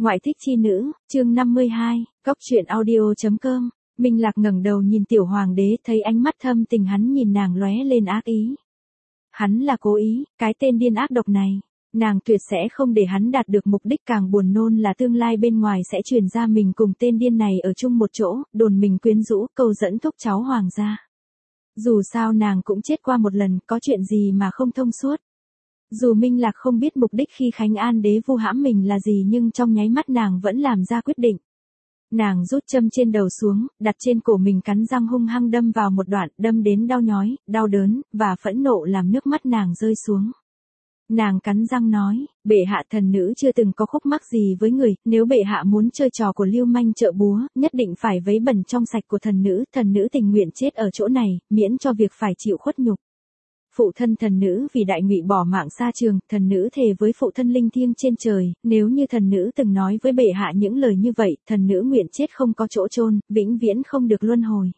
Ngoại thích chi nữ, chương 52, Cóc truyện audio.com. Minh Lạc ngẩng đầu nhìn tiểu hoàng đế, thấy ánh mắt thâm tình hắn nhìn nàng lóe lên ác ý. Hắn là cố ý, cái tên điên ác độc này. Nàng tuyệt sẽ không để hắn đạt được mục đích, càng buồn nôn là tương lai bên ngoài sẽ truyền ra mình cùng tên điên này ở chung một chỗ, đồn mình quyến rũ, câu dẫn thúc cháu hoàng gia. Dù sao nàng cũng chết qua một lần, có chuyện gì mà không thông suốt. Dù Minh Lạc không biết mục đích khi Khánh An đế vu hãm mình là gì, nhưng trong nháy mắt nàng vẫn làm ra quyết định. Nàng rút châm trên đầu xuống, đặt trên cổ mình, cắn răng hung hăng đâm vào một đoạn, đâm đến đau nhói, đau đớn, và phẫn nộ làm nước mắt nàng rơi xuống. Nàng cắn răng nói, bệ hạ, thần nữ chưa từng có khúc mắc gì với người, nếu bệ hạ muốn chơi trò của lưu manh chợ búa, nhất định phải vấy bẩn trong sạch của thần nữ tình nguyện chết ở chỗ này, miễn cho việc phải chịu khuất nhục. Phụ thân thần nữ vì đại ngụy bỏ mạng xa trường, thần nữ thề với phụ thân linh thiêng trên trời, nếu như thần nữ từng nói với bệ hạ những lời như vậy, thần nữ nguyện chết không có chỗ chôn, vĩnh viễn không được luân hồi.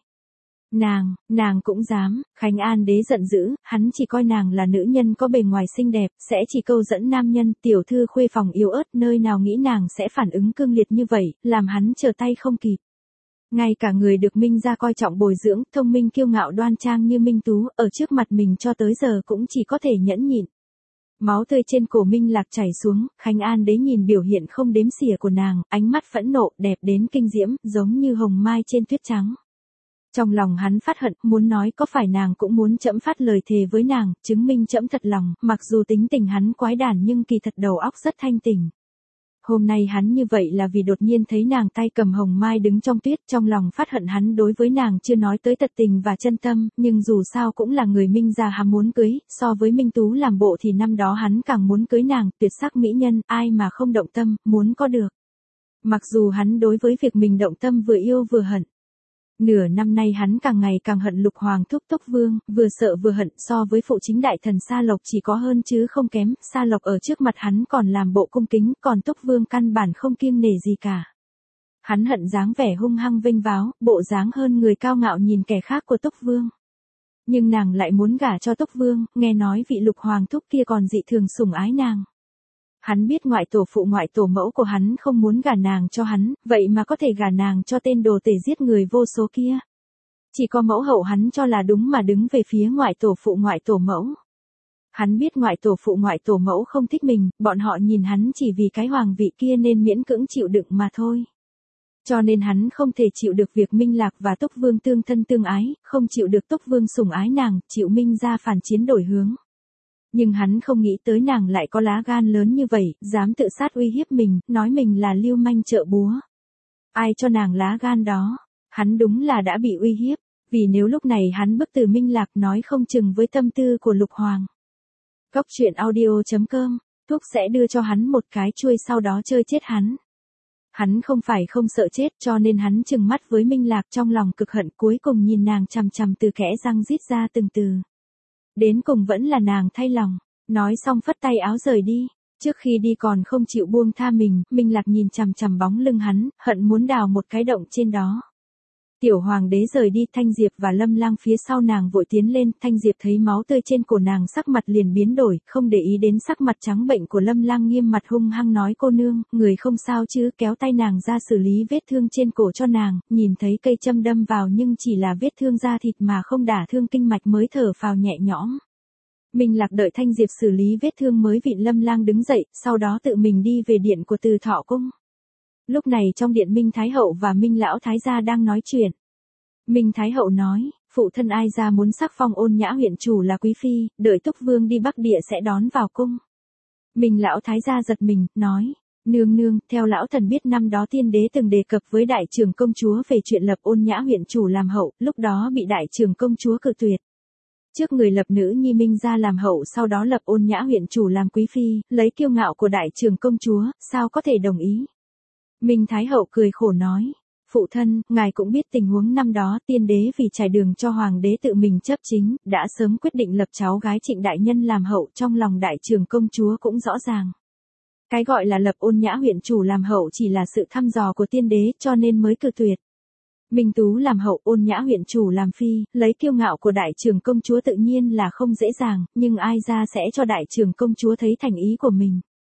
Nàng cũng dám. Khánh An đế giận dữ, hắn chỉ coi nàng là nữ nhân có bề ngoài xinh đẹp, sẽ chỉ câu dẫn nam nhân, tiểu thư khuê phòng yếu ớt, nơi nào nghĩ nàng sẽ phản ứng cương liệt như vậy, làm hắn trở tay không kịp. Ngay cả người được Minh gia coi trọng bồi dưỡng, thông minh kiêu ngạo đoan trang như Minh Tú, ở trước mặt mình cho tới giờ cũng chỉ có thể nhẫn nhịn. Máu tươi trên cổ Minh Lạc chảy xuống, Khánh An đế nhìn biểu hiện không đếm xỉa của nàng, ánh mắt phẫn nộ, đẹp đến kinh diễm, giống như hồng mai trên tuyết trắng. Trong lòng hắn phát hận, muốn nói có phải nàng cũng muốn trẫm phát lời thề với nàng, chứng minh trẫm thật lòng, mặc dù tính tình hắn quái đản nhưng kỳ thật đầu óc rất thanh tỉnh. Hôm nay hắn như vậy là vì đột nhiên thấy nàng tay cầm hồng mai đứng trong tuyết, trong lòng phát hận hắn đối với nàng chưa nói tới thật tình và chân tâm, nhưng dù sao cũng là người Minh gia hắn muốn cưới, so với Minh Tú làm bộ thì năm đó hắn càng muốn cưới nàng, tuyệt sắc mỹ nhân, ai mà không động tâm, muốn có được. Mặc dù hắn đối với việc mình động tâm vừa yêu vừa hận. Nửa năm nay hắn càng ngày càng hận Lục Hoàng thúc Túc Vương, vừa sợ vừa hận, so với phụ chính đại thần Sa Lộc chỉ có hơn chứ không kém, Sa Lộc ở trước mặt hắn còn làm bộ cung kính, còn Túc Vương căn bản không kiêng nể gì cả. Hắn hận dáng vẻ hung hăng vênh váo, bộ dáng hơn người cao ngạo nhìn kẻ khác của Túc Vương. Nhưng nàng lại muốn gả cho Túc Vương, nghe nói vị Lục Hoàng thúc kia còn dị thường sủng ái nàng. Hắn biết ngoại tổ phụ ngoại tổ mẫu của hắn không muốn gả nàng cho hắn, vậy mà có thể gả nàng cho tên đồ tể giết người vô số kia. Chỉ có mẫu hậu hắn cho là đúng mà đứng về phía ngoại tổ phụ ngoại tổ mẫu. Hắn biết ngoại tổ phụ ngoại tổ mẫu không thích mình, bọn họ nhìn hắn chỉ vì cái hoàng vị kia nên miễn cưỡng chịu đựng mà thôi. Cho nên hắn không thể chịu được việc Minh Lạc và Túc Vương tương thân tương ái, không chịu được Túc Vương sủng ái nàng, chịu Minh gia phản chiến đổi hướng. Nhưng hắn không nghĩ tới nàng lại có lá gan lớn như vậy, dám tự sát uy hiếp mình, nói mình là lưu manh chợ búa. Ai cho nàng lá gan đó? Hắn đúng là đã bị uy hiếp, vì nếu lúc này hắn bức từ Minh Lạc nói không chừng với tâm tư của Lục Hoàng. Cóc truyện audio.com, thuốc sẽ đưa cho hắn một cái chuôi sau đó chơi chết hắn. Hắn không phải không sợ chết cho nên hắn trừng mắt với Minh Lạc trong lòng cực hận, cuối cùng nhìn nàng chằm chằm từ kẽ răng rít ra từng từ. Đến cùng vẫn là nàng thay lòng, nói xong phất tay áo rời đi, trước khi đi còn không chịu buông tha mình, Minh Lạc nhìn chằm chằm bóng lưng hắn, hận muốn đào một cái động trên đó. Tiểu hoàng đế rời đi, Thanh Diệp và Lâm Lang phía sau nàng vội tiến lên, Thanh Diệp thấy máu tươi trên cổ nàng sắc mặt liền biến đổi, không để ý đến sắc mặt trắng bệnh của Lâm Lang, nghiêm mặt hung hăng nói, cô nương, người không sao chứ, kéo tay nàng ra xử lý vết thương trên cổ cho nàng, nhìn thấy cây châm đâm vào nhưng chỉ là vết thương da thịt mà không đả thương kinh mạch mới thở phào nhẹ nhõm. Minh Lạc đợi Thanh Diệp xử lý vết thương mới vịn Lâm Lang đứng dậy, sau đó tự mình đi về điện của Từ Thọ cung. Lúc này trong điện Minh Thái Hậu và Minh Lão Thái gia đang nói chuyện. Minh Thái Hậu nói, phụ thân ai ra muốn sắc phong Ôn Nhã huyện chủ là quý phi, đợi Túc Vương đi Bắc Địa sẽ đón vào cung. Minh Lão Thái gia giật mình, nói, nương nương, theo lão thần biết năm đó tiên đế từng đề cập với đại trưởng công chúa về chuyện lập Ôn Nhã huyện chủ làm hậu, lúc đó bị đại trưởng công chúa cự tuyệt. Trước người lập nữ nhi Minh gia làm hậu, sau đó lập Ôn Nhã huyện chủ làm quý phi, lấy kiêu ngạo của đại trưởng công chúa, sao có thể đồng ý. Minh Thái Hậu cười khổ nói, phụ thân, ngài cũng biết tình huống năm đó, tiên đế vì trải đường cho hoàng đế tự mình chấp chính, đã sớm quyết định lập cháu gái Trịnh đại nhân làm hậu, trong lòng đại trưởng công chúa cũng rõ ràng. Cái gọi là lập Ôn Nhã huyện chủ làm hậu chỉ là sự thăm dò của tiên đế cho nên mới cự tuyệt. Minh Tú làm hậu, Ôn Nhã huyện chủ làm phi, lấy kiêu ngạo của đại trưởng công chúa tự nhiên là không dễ dàng, nhưng ai ra sẽ cho đại trưởng công chúa thấy thành ý của mình.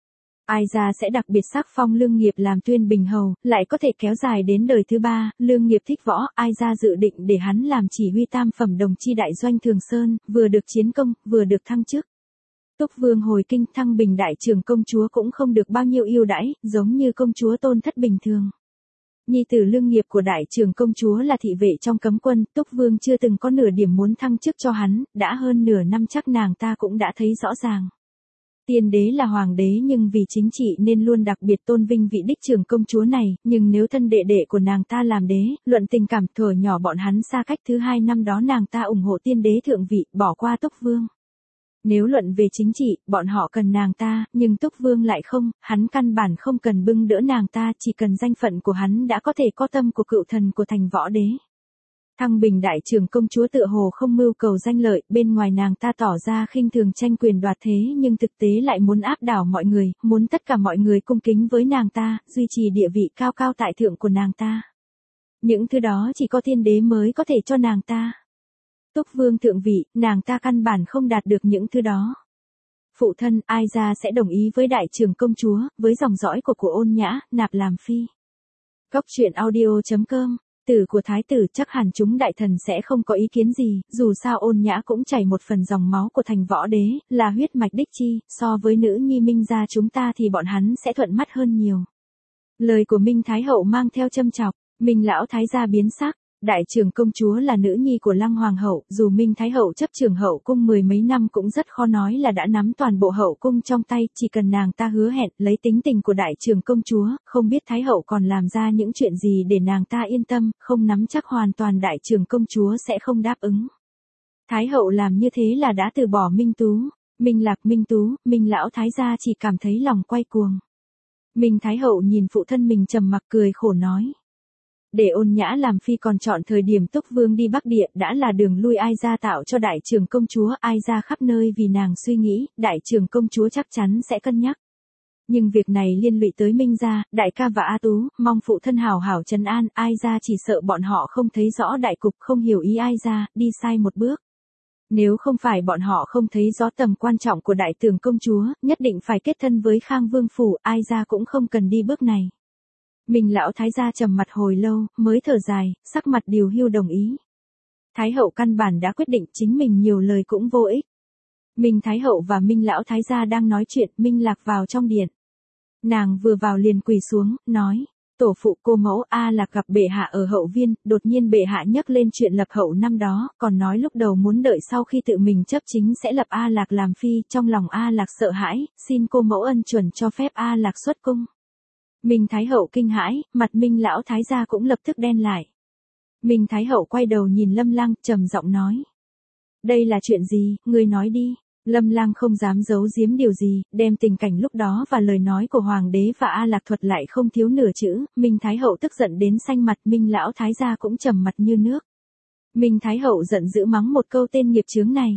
Ai gia sẽ đặc biệt sắc phong Lương Nghiệp làm Tuyên Bình hầu, lại có thể kéo dài đến đời thứ 3, Lương Nghiệp thích võ, Ai gia dự định để hắn làm chỉ huy tam phẩm đồng chi đại doanh Thường Sơn, vừa được chiến công, vừa được thăng chức. Túc Vương hồi kinh, thăng bình đại trưởng công chúa cũng không được bao nhiêu ưu đãi, giống như công chúa Tôn Thất bình thường. Nhi tử Lương Nghiệp của đại trưởng công chúa là thị vệ trong cấm quân, Túc Vương chưa từng có nửa điểm muốn thăng chức cho hắn, đã hơn nửa năm chắc nàng ta cũng đã thấy rõ ràng. Tiên đế là hoàng đế nhưng vì chính trị nên luôn đặc biệt tôn vinh vị đích trưởng công chúa này, nhưng nếu thân đệ đệ của nàng ta làm đế, luận tình cảm thuở nhỏ bọn hắn xa cách thứ 2 năm đó nàng ta ủng hộ tiên đế thượng vị, bỏ qua Túc Vương. Nếu luận về chính trị, bọn họ cần nàng ta, nhưng Túc Vương lại không, hắn căn bản không cần bưng đỡ nàng ta, chỉ cần danh phận của hắn đã có thể có tâm của cựu thần của thành võ đế. Thăng bình đại trưởng công chúa tựa hồ không mưu cầu danh lợi, bên ngoài nàng ta tỏ ra khinh thường tranh quyền đoạt thế nhưng thực tế lại muốn áp đảo mọi người, muốn tất cả mọi người cung kính với nàng ta, duy trì địa vị cao cao tại thượng của nàng ta. Những thứ đó chỉ có thiên đế mới có thể cho nàng ta. Túc Vương thượng vị, nàng ta căn bản không đạt được những thứ đó. Phụ thân, Ai gia sẽ đồng ý với đại trưởng công chúa, với dòng dõi của Ôn Nhã, nạp làm phi. Góc truyện audio.com. Tử của thái tử chắc hẳn chúng đại thần sẽ không có ý kiến gì, dù sao Ôn Nhã cũng chảy một phần dòng máu của thành võ đế, là huyết mạch đích chi, so với nữ nhi Minh gia chúng ta thì bọn hắn sẽ thuận mắt hơn nhiều. Lời của Minh Thái Hậu mang theo châm chọc, Minh lão thái gia biến sắc. Đại trưởng công chúa là nữ nhi của Lăng Hoàng hậu, dù Minh Thái Hậu chấp trưởng hậu cung 10 mấy năm cũng rất khó nói là đã nắm toàn bộ hậu cung trong tay, chỉ cần nàng ta hứa hẹn lấy tính tình của đại trưởng công chúa, không biết Thái Hậu còn làm ra những chuyện gì để nàng ta yên tâm, không nắm chắc hoàn toàn đại trưởng công chúa sẽ không đáp ứng. Thái Hậu làm như thế là đã từ bỏ Minh Tú, Minh Lạc, Minh Tú, Minh lão thái gia chỉ cảm thấy lòng quay cuồng. Minh Thái Hậu nhìn phụ thân mình trầm mặc cười khổ nói. Để Ôn Nhã làm phi còn chọn thời điểm Túc Vương đi Bắc Địa đã là đường lui Ai gia tạo cho đại trưởng công chúa, Ai gia khắp nơi vì nàng suy nghĩ, đại trưởng công chúa chắc chắn sẽ cân nhắc. Nhưng việc này liên lụy tới Minh gia, đại ca và A Tú, mong phụ thân hảo hảo trấn an, Ai gia chỉ sợ bọn họ không thấy rõ đại cục, không hiểu ý Ai gia, đi sai một bước. Nếu không phải bọn họ không thấy rõ tầm quan trọng của đại trưởng công chúa, nhất định phải kết thân với Khang Vương phủ, Ai gia cũng không cần đi bước này. Minh lão thái gia trầm mặt hồi lâu, mới thở dài, sắc mặt điều hưu đồng ý. Thái hậu căn bản đã quyết định, chính mình nhiều lời cũng vô ích. Minh Thái hậu và Minh lão thái gia đang nói chuyện, Minh Lạc vào trong điện. Nàng vừa vào liền quỳ xuống, nói, tổ phụ cô mẫu A Lạc gặp bệ hạ ở hậu viên, đột nhiên bệ hạ nhắc lên chuyện lập hậu năm đó, còn nói lúc đầu muốn đợi sau khi tự mình chấp chính sẽ lập A Lạc làm phi, trong lòng A Lạc sợ hãi, xin cô mẫu ân chuẩn cho phép A Lạc xuất cung. Minh Thái hậu kinh hãi, mặt Minh lão thái gia cũng lập tức đen lại. Minh Thái hậu quay đầu nhìn Lâm Lang, trầm giọng nói: "Đây là chuyện gì, ngươi nói đi." Lâm Lang không dám giấu giếm điều gì, đem tình cảnh lúc đó và lời nói của hoàng đế và A Lạc thuật lại không thiếu nửa chữ. Minh Thái hậu tức giận đến xanh mặt, Minh lão thái gia cũng trầm mặt như nước. Minh Thái hậu giận dữ mắng một câu tên nghiệp chướng này.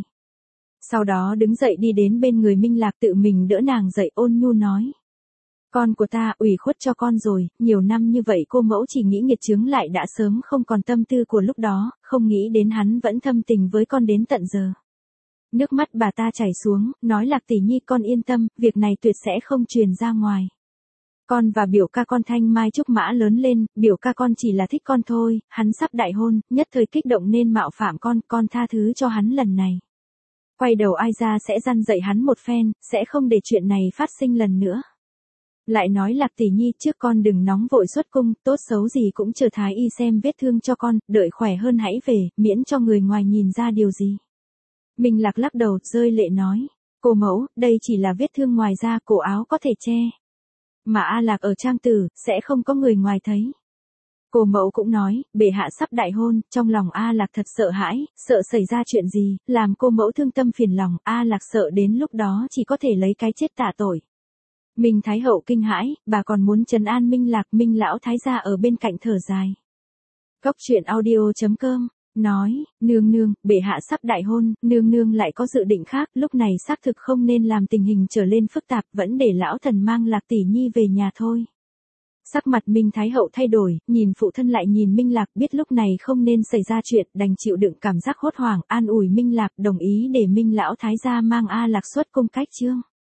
Sau đó đứng dậy đi đến bên người Minh Lạc, tự mình đỡ nàng dậy, ôn nhu nói: "Con của ta, ủy khuất cho con rồi, nhiều năm như vậy cô mẫu chỉ nghĩ nghiệt chướng lại đã sớm không còn tâm tư của lúc đó, không nghĩ đến hắn vẫn thâm tình với con đến tận giờ." Nước mắt bà ta chảy xuống, nói: "Lạc tỷ nhi, con yên tâm, việc này tuyệt sẽ không truyền ra ngoài. Con và biểu ca con thanh mai trúc mã lớn lên, biểu ca con chỉ là thích con thôi, hắn sắp đại hôn, nhất thời kích động nên mạo phạm con tha thứ cho hắn lần này. Quay đầu ai ra sẽ răn dạy hắn một phen, sẽ không để chuyện này phát sinh lần nữa." Lại nói: "Lạc tỷ nhi, trước con đừng nóng vội xuất cung, tốt xấu gì cũng chờ thái y xem vết thương cho con, đợi khỏe hơn hãy về, miễn cho người ngoài nhìn ra điều gì." Minh Lạc lắc đầu, rơi lệ nói: "Cô mẫu, đây chỉ là vết thương ngoài da, cổ áo có thể che. Mà A Lạc ở trang tử, sẽ không có người ngoài thấy." Cô mẫu cũng nói: "Bệ hạ sắp đại hôn, trong lòng A Lạc thật sợ hãi, sợ xảy ra chuyện gì, làm cô mẫu thương tâm phiền lòng, A Lạc sợ đến lúc đó chỉ có thể lấy cái chết tạ tội." Minh Thái hậu kinh hãi, bà còn muốn trấn an Minh Lạc. Minh lão thái gia ở bên cạnh thở dài. Góc truyện audio.com nói: "Nương nương, bệ hạ sắp đại hôn, nương nương lại có dự định khác, lúc này xác thực không nên làm tình hình trở lên phức tạp, vẫn để lão thần mang Lạc tỷ nhi về nhà thôi." Sắc mặt Minh Thái hậu thay đổi, nhìn phụ thân lại nhìn Minh Lạc, biết lúc này không nên xảy ra chuyện, đành chịu đựng cảm giác hốt hoảng, an ủi Minh Lạc, đồng ý để Minh lão thái gia mang A Lạc xuất cung cách chương.